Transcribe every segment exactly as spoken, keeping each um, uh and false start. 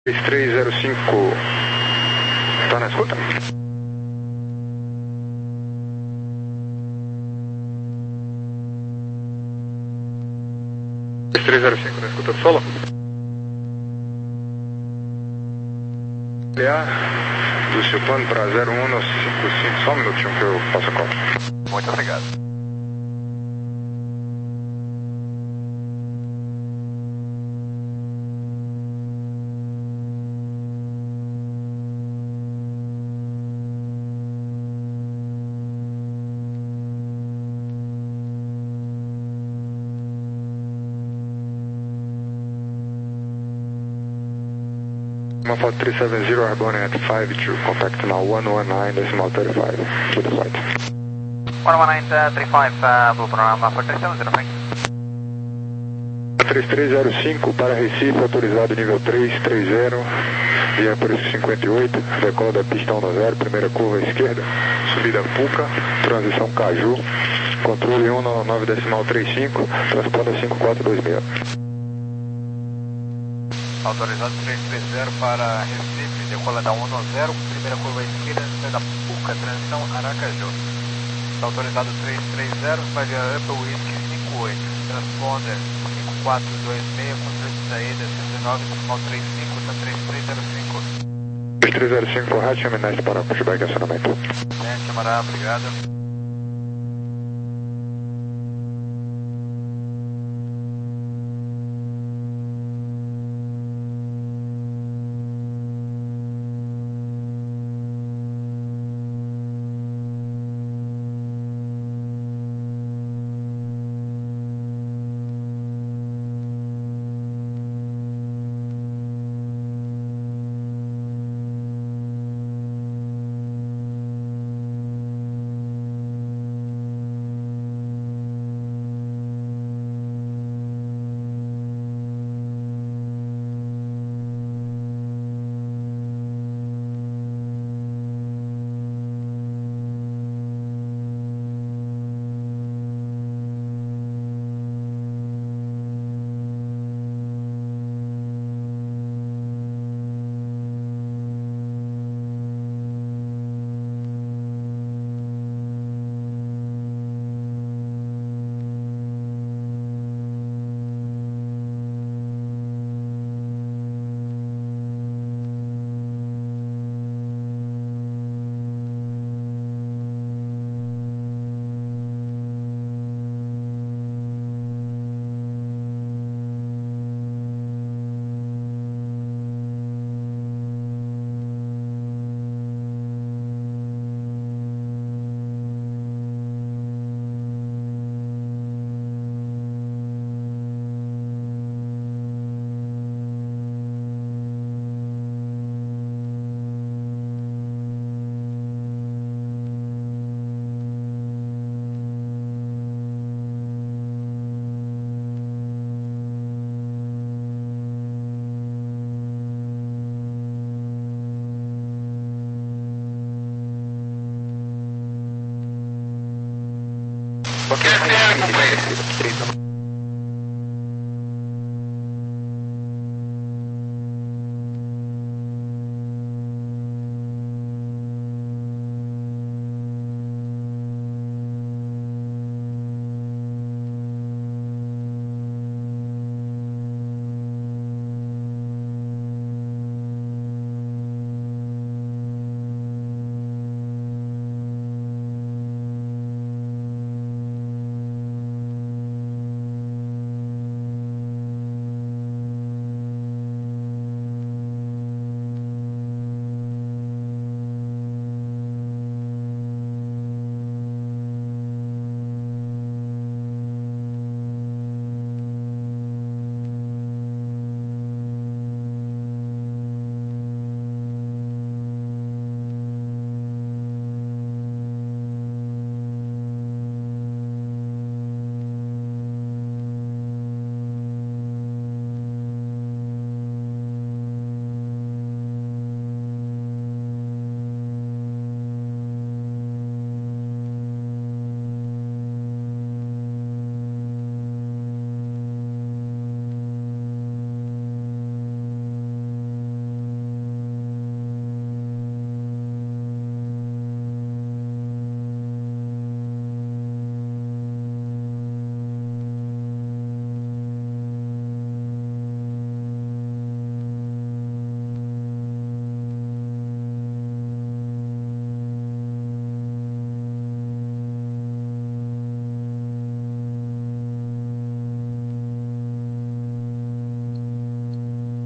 três três zero cinco, tá na escuta? três três zero cinco na escuta do solo? Do seu plano para zero um no cinco cinco, só um minutinho que eu faço a conta. Muito obrigado. Uma foto três sete zero, Arbonne at five two, contact now one one nine decimal thirty-five, to the flight. one one nine thirty-five, uh, Blue Programa for três sete zero, thank you. três três zero cinco para Recife, autorizado nível três três zero, via por cinquenta e oito, decola da pista um zero, primeira curva à esquerda, subida Puca, transição Caju, controle cento e noventa e nove decimal trinta e cinco, transponder cinco quatro dois seis. Autorizado três três zero para Recife, decola da cento e zero, primeira curva à esquerda, da Puca, transição Aracaju. Autorizado três três zero, vai via Upper Whisky cinco oito, transponder cinco quatro dois seis, controle de saída cento e nove decimal trinta e cinco, está três três zero cinco. três três zero cinco, correto, Minas para pushback acionamento. É, camarada, obrigado.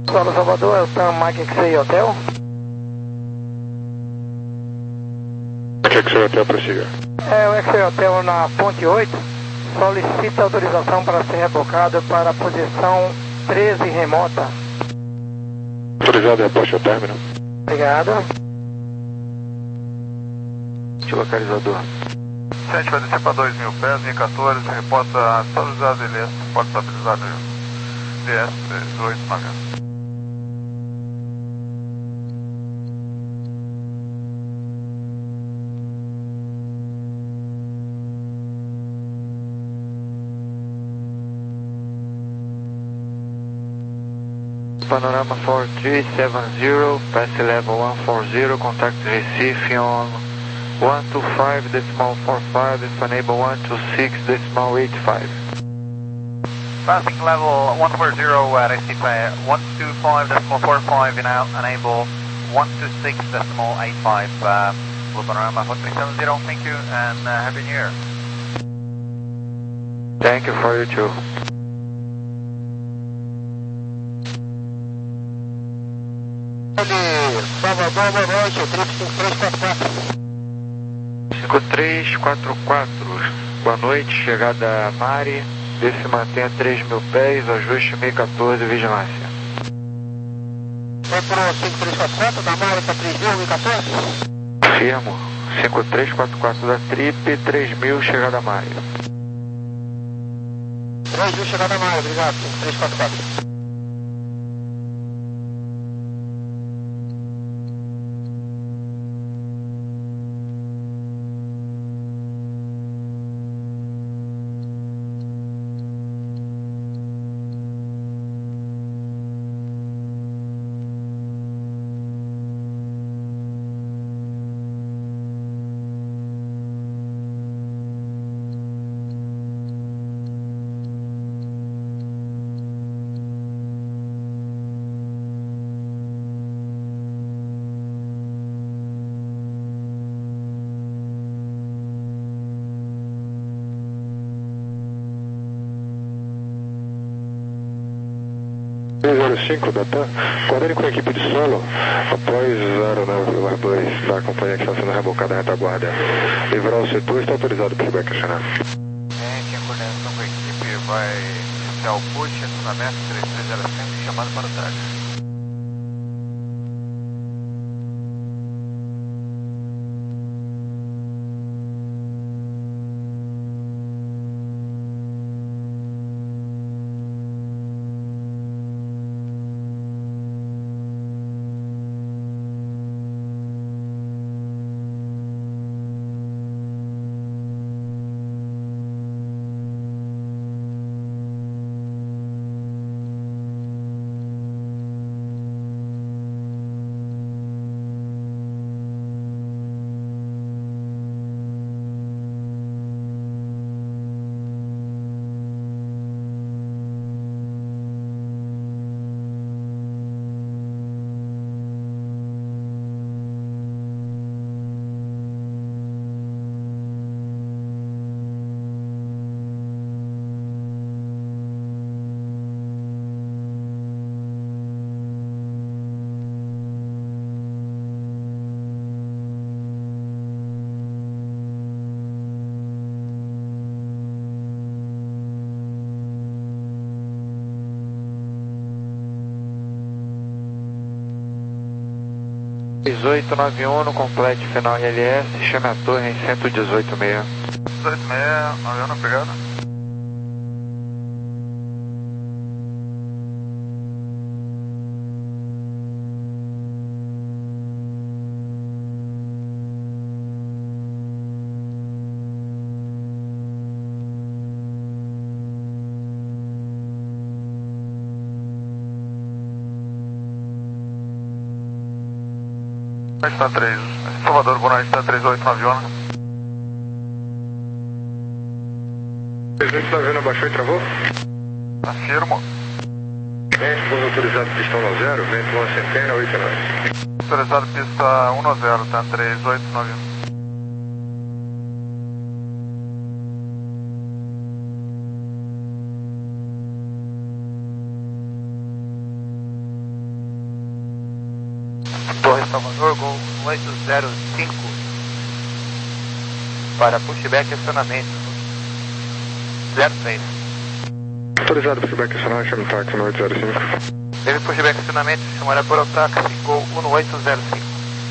Solo Salvador, é o Tam Mike X-Ray Hotel. X-Ray Hotel, prossiga. É, o X-Ray Hotel na ponte oito solicita autorização para ser rebocado para a posição treze remota. Autorizado, reposte ao término. Obrigado. Localizador. Sente vai descer para dois mil pés, linha quatorze, reporta estabilizado L S, pode estabilizado D S três oito nove um. Panorama four three seven zero, pass level one forty, contact Recife on one two five decimal four five, enable one two six decimal eight five. Passing level one forty at Recife, one two five decimal four five, enable one two six decimal eight five, uh, Blue Panorama four three seven zero, thank you and uh, Happy New Year. Thank you for you too. Salvador, boa noite, trip cinco três quatro quatro. cinco três quatro quatro, boa noite, chegada a Mari, vê se mantém a três mil pés, ajuste meio quatorze, vigilância. Foi pro cinco três quatro quatro, da Mari para três mil, meio quatorze? Firmo, cinco três quatro quatro da Trip, três mil, chegada a Mari. três mil, chegada a Mari, obrigado, cinco três quatro quatro. três zero cinco, Datan, coordene com a equipe de solo após a aeronave dois da companhia que está sendo rebocada à retaguarda. Livrar o setor, está autorizado para o feedback acionar. Gente, em coordenação com a equipe, vai iniciar o push, acionamento três três zero cinco, chamado para o target. dezoito nove um no complete final L S, chame a torre em cento e dezoito meia. dezoito meia, avião, obrigado. Está três, Salvador, boa noite, está três oito nove um. três oito nove um abaixou e travou? Afirmo. Vento, voo autorizado pistão no zero, vento uma centena, oito nove. Autorizado pista um zero, tá três oito nove um. Torre Salvador, Gol oito zero cinco. Para pushback e acionamento. zero três. Autorizado pushback e acionamento, chame táxi no oito zero cinco. Teve pushback e acionamento, chamada por o táxi, Gol um oito zero cinco.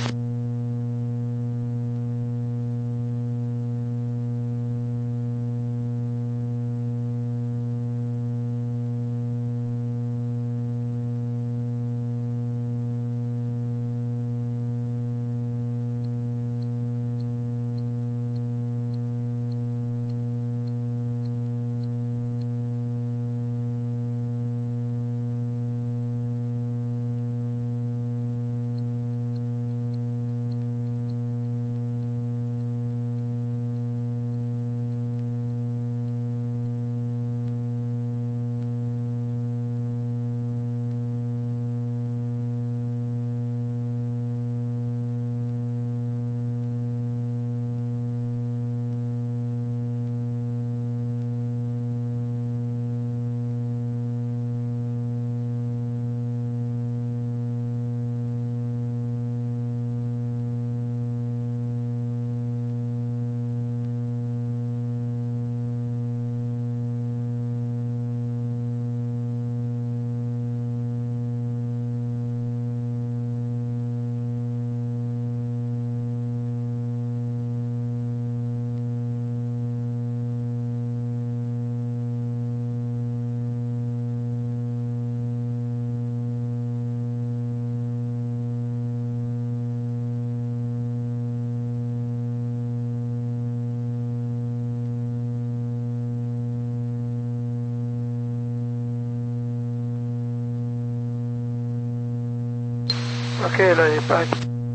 Ok, Larry, Park.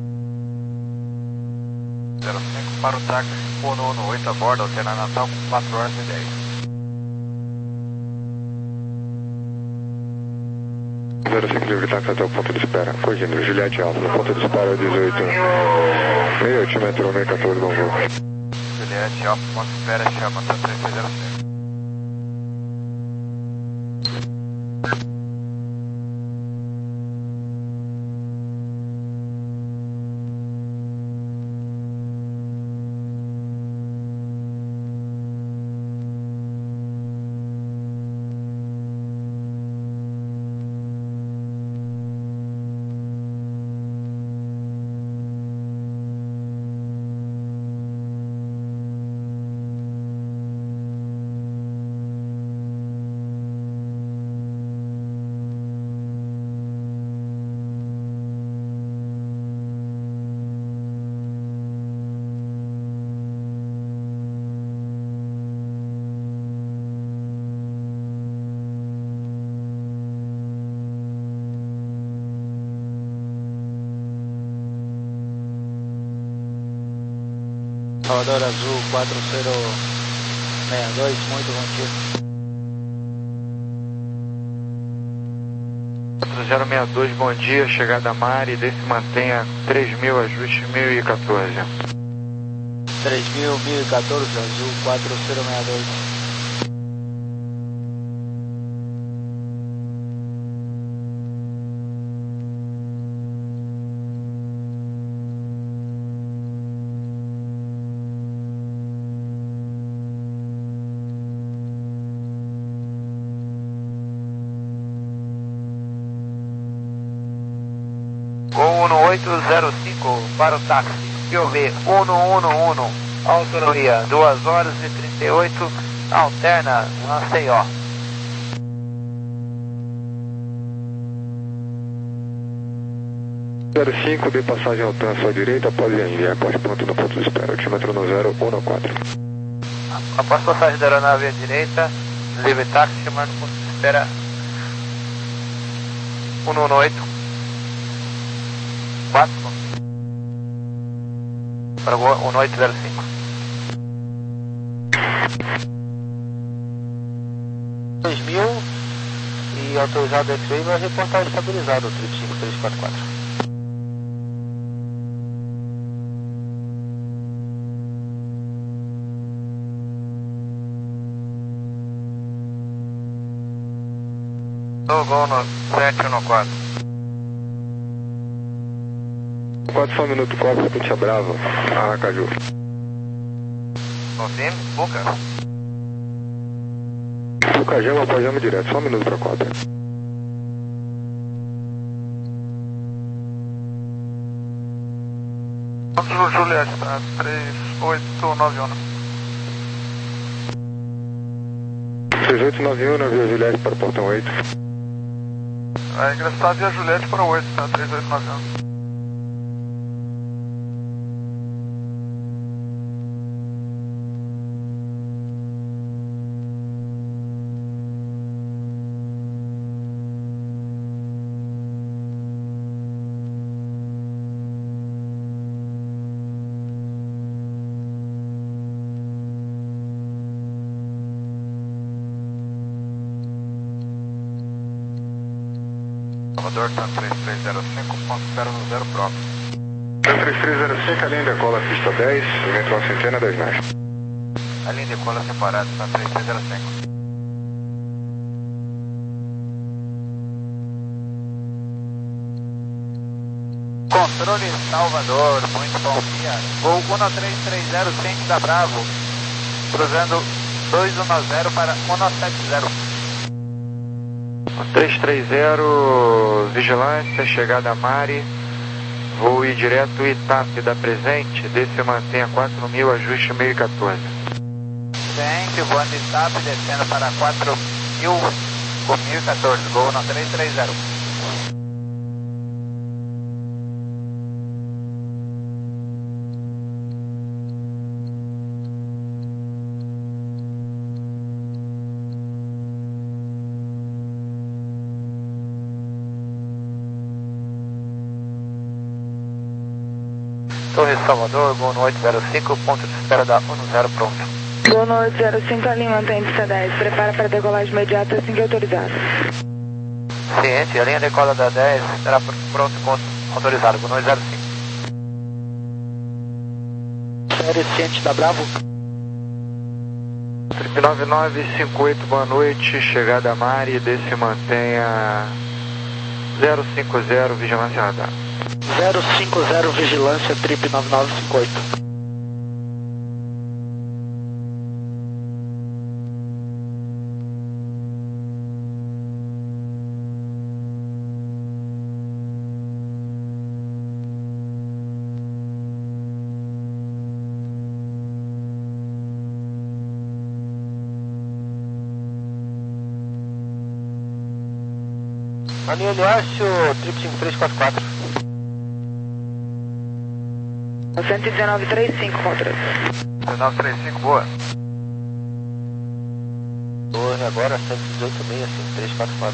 zero cinco para o táxi um um oito a bordo, alternar Natal com quatro horas e dez. zero cinco livre táxi até o ponto de espera. Corrigindo, Juliette Alfa, no ponto de espera dezoito. sessenta e oito, metro meio quatorze, bom voo. Juliette Alfa, ponto de espera, chama até três seis zero seis. Salvador Azul quatro zero seis dois, muito bom dia. quatro zero seis dois, bom dia, chegada a Mari, desce mantenha três mil, ajuste mil e quatorze. três mil, mil e quatorze, Azul quatro zero seis dois. Gol um oito zero cinco para o táxi, P O V um um um um, autonomia duas horas e trinta e oito, alterna Maceió. zero cinco, dê passagem ao trânsito à direita após enviar airport pronto no ponto de espera, altímetro no zero um quatro. Após passagem da aeronave à direita, livre táxi, chamando ponto de espera um um oito. quatro para o um oito zero cinco. dois mil e autorizado X-Ray vai reportar estabilizado o trip cinco três quatro quatro. Gol no sete um quatro. quatro só um minuto, quatro, Ponte Brava, Aracaju. Confirme, Puca. Puca Gema, após direto, só um minuto para quatro. Juliette, tá? três oito nove um. três oito nove um, via Juliette para o portão oito. Vai ingressar via Juliette para o oito, tá? três oito nove um. Salvador, tá três três zero cinco, ponto zero no zero próprio. três três zero cinco, a linha decola pista dez, eventual centena dez nós. A linha decola separada, tá três três zero cinco. Controle Salvador, muito bom dia. Voo um três três zero cinco da Bravo, cruzando dois um zero para um sete zero. três três zero, vigilância, chegada a Mari, voo ir direto Itape da presente, desce e mantenha quatro mil, ajuste meio e quatorze. Thank, voando Itape, descendo para quatro mil, com mil e quatorze, gol no três três zero. Torre Salvador, Gol no oito zero cinco, ponto de espera da um zero pronto. Gol no oito zero cinco, a linha mantém pista dez, prepara para decolagem imediata assim que autorizado. Ciente, a linha decola da dez, estará pronto com autorizado, Gol no oito zero cinco. Série ciente da Bravo. Trip nove nove cinco oito, boa noite, chegada a Mari, desce e mantenha zero cinco zero, vigilância radar. zero cinco zero, vigilância, trip nove nove cinco oito. A linha Eliácio, trip cinco três quatro quatro. cento e dezenove trinta e cinco, contra. dezenove trinta e cinco, boa. Torre agora, cento e dezoito seis cinco três quatro quatro.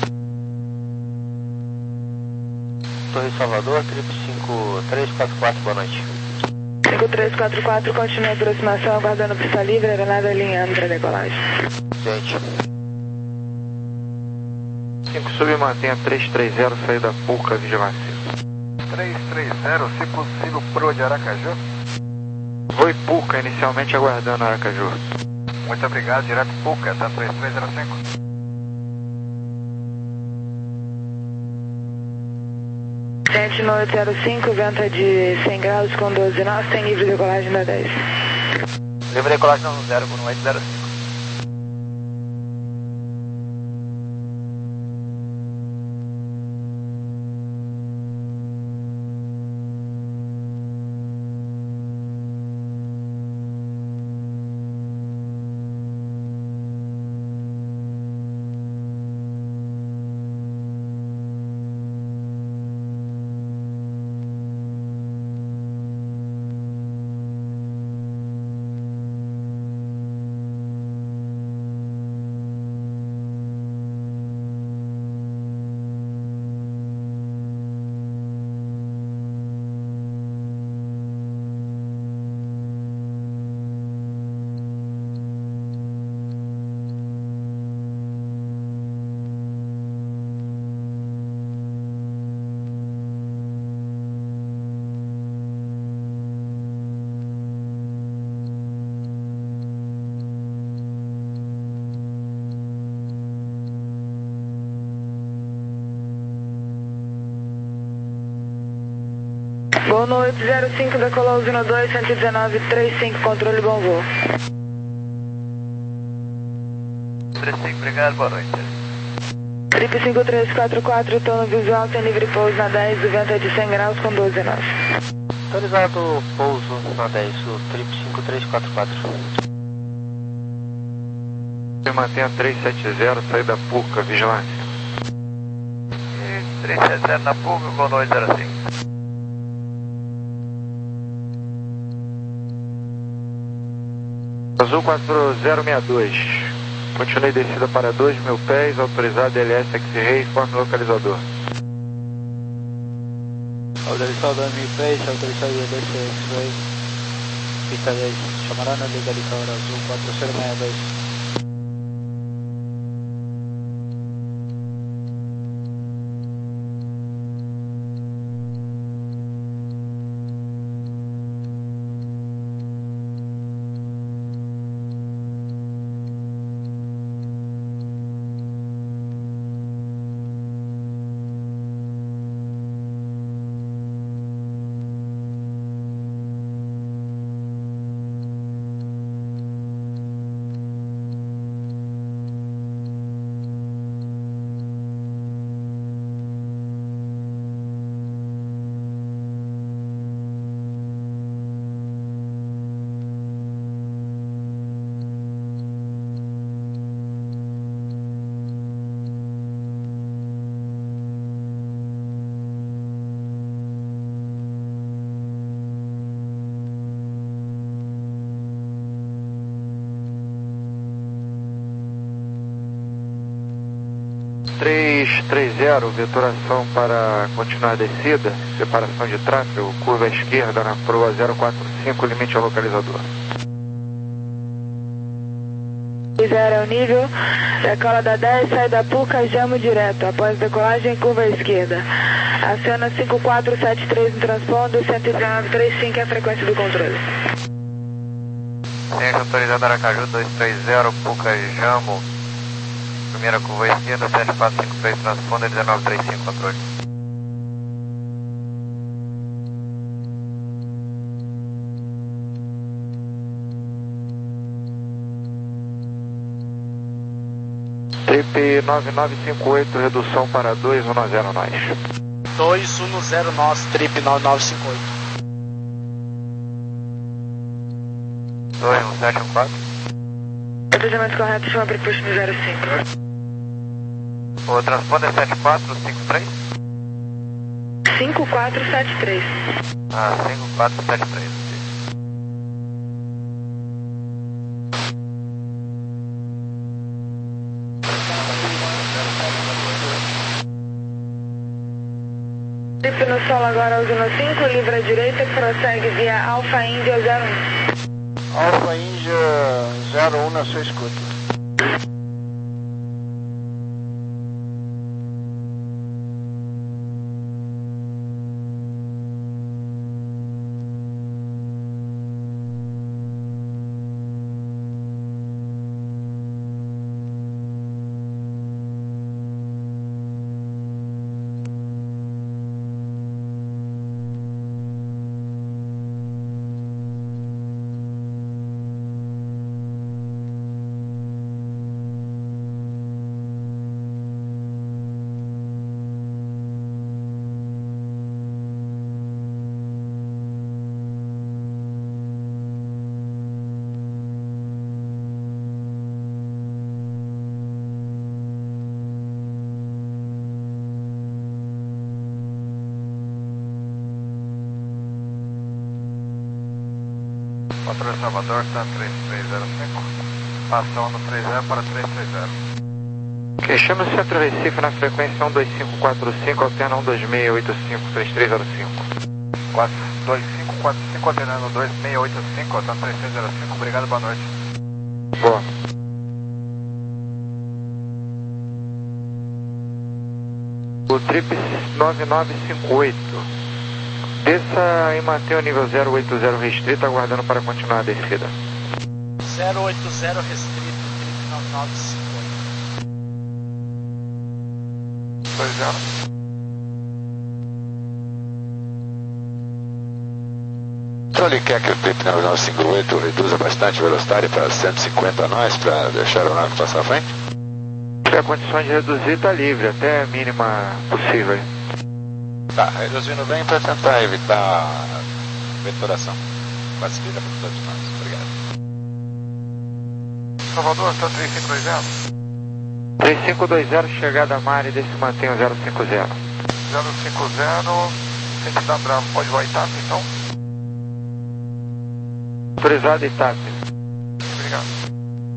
Torre Salvador, trip cinco três quatro quatro, boa noite. cinco três quatro quatro, continua a aproximação, aguardando pista livre, aeronave alinhando para decolagem. Gente. cinco sub, mantenha três três zero, saída Puca, vigilância. três três zero, se possível, pro de Aracaju. Voo Puca, inicialmente aguardando Aracaju. Muito obrigado, direto Puca, tá três três zero cinco. Ciente no oito zero cinco, vento é de cem graus com doze nós, tem livre decolagem da dez. Livre decolagem no zero, no oito zero cinco. Voo no oito zero cinco, decolou usina dois, cento e dezenove, trinta e cinco, controle bom voo. trinta e cinco, obrigado, boa noite. Trip cinco três quatro quatro, torno visual, sem livre pouso na dez, o vento é de cem graus com doze nós. Autorizado pouso na dez, o Trip cinco três quatro quatro. Se mantenha três sete zero, saída Puca, vigilância. E três sete zero na Puca, com dois zero cinco. Azul quatro zero seis dois. Continue descida para dois mil pés, autorizado L S X-Ray, informe localizador. Autorizado dois mil pés, autorizado L S X-Ray, pista dez, chamará na legalizadora azul quatro zero seis dois. três três zero, veturação para continuar a descida, separação de tráfego, curva à esquerda na proa zero quatro cinco, limite ao localizador. Zero é o nível, decola da dez, sai da Puca, jamo direto, após decolagem, curva à esquerda. Aciona cinco quatro sete três no transponder, cento e dezenove, trinta e cinco é a frequência do controle. Ciência autorizada Aracaju dois três zero, Puca Jamo. Primeira curva à esquerda, sete quatro cinco três, transponder, dezenove trinta e cinco, controle. Trip nove nove cinco oito, redução para dois um zero nós. dois um zero nós, Trip nove nove cinco oito. dois um sete um quatro. Atendimento correto, chama para o push no zero cinco. O transponder é sete quatro cinco três? cinco quatro sete três. Ah, cinco quatro sete três. Trip no solo agora, usina cinco, livre à direita, prossegue via Alfa Índia zero um. Alfa Índia zero um na sua escuta. Controle Salvador, está três três zero cinco. Ação no três zero para três três zero. Ok, chama o Centro Recife na frequência um dois cinco quatro cinco, alterna um dois seis oito cinco, três três zero cinco. quatro dois cinco quatro cinco, alternando dois seis oito cinco, alternando três três zero cinco, obrigado, boa noite. Boa. O Trip nove nove cinco oito. Desça e mantenha o nível zero oito zero restrito, aguardando para continuar a descida. zero oito zero restrito, Trip nove nove cinco oito. dois zero. senhor ele quer que o trip nove cinco oito reduza bastante a velocidade para cento e cinquenta nós, para deixar o nave passar à frente? Se tiver condições de reduzir, está livre, até a mínima possível. Tá, reduzindo bem para tentar evitar a vetoração. Facilita para todos nós. Obrigado. Salvador, está três cinco dois zero. três cinco dois zero, chegada a Mari, desse mantém o zero cinco zero. zero cinco zero, tem que dar bravo. Pode voar Itap, então? Autorizado Itap. Obrigado.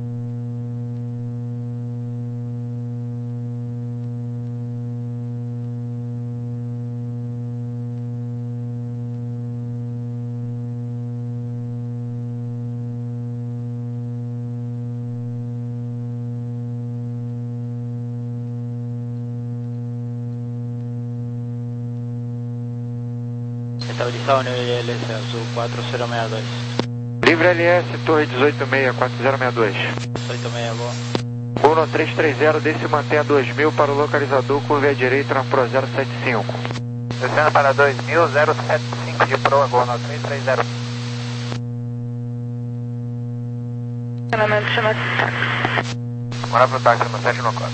Estabilizado nivel L S, azul quatro zero seis dois. Livre L S, torre dezoito seis, quatro zero seis dois. dezoito seis, boa. Uno três três zero, desce e mantém a dois mil para o localizador, curva à direita na Pro zero sete cinco. Descendo para dois mil, zero sete cinco de Pro, agora três três zero. Funcionamento chama táxi. Bora pro táxi no sete no quatro.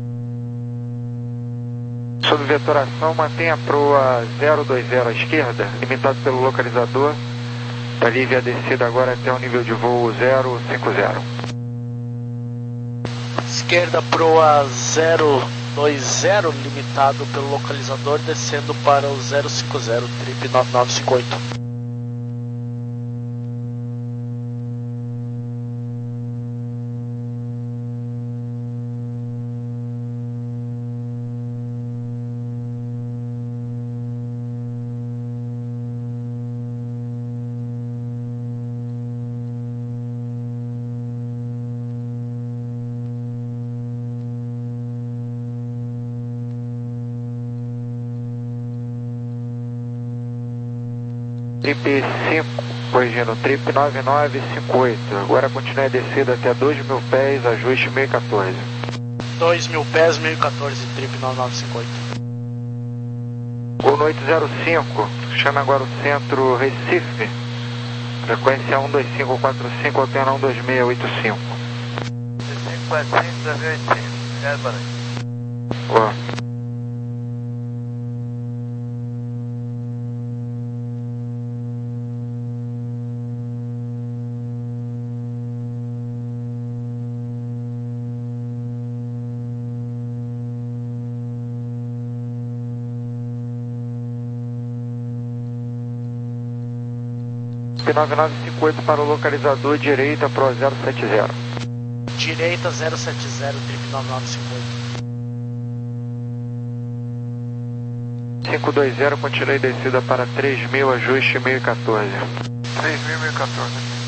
Sob vetoração, mantenha a proa zero dois zero à esquerda, limitado pelo localizador. Está livre a descida agora até o nível de voo zero cinco zero. Esquerda proa zero dois zero, limitado pelo localizador, descendo para o zero cinco zero, trip nove nove cinco oito. Trip cinco, corrigindo, trip nove nove cinco oito. Agora continue a descida até dois mil pés, ajuste mil e quatorze. dois mil pés, mil e quatorze, trip nove nove cinco oito. Uno oito zero cinco, chame agora o centro Recife. Frequência um dois cinco quatro cinco, altena um dois seis oito cinco. cinco quatro cinco, dois mil e oitocentos. Obrigado, boa noite. Boa. nove nove cinco oito para o localizador, direita Pro zero sete zero. Direita zero sete zero, trip nove nove cinco oito. cinco dois zero, continue descida para três mil, ajuste mil e quatorze. três mil e quatorze.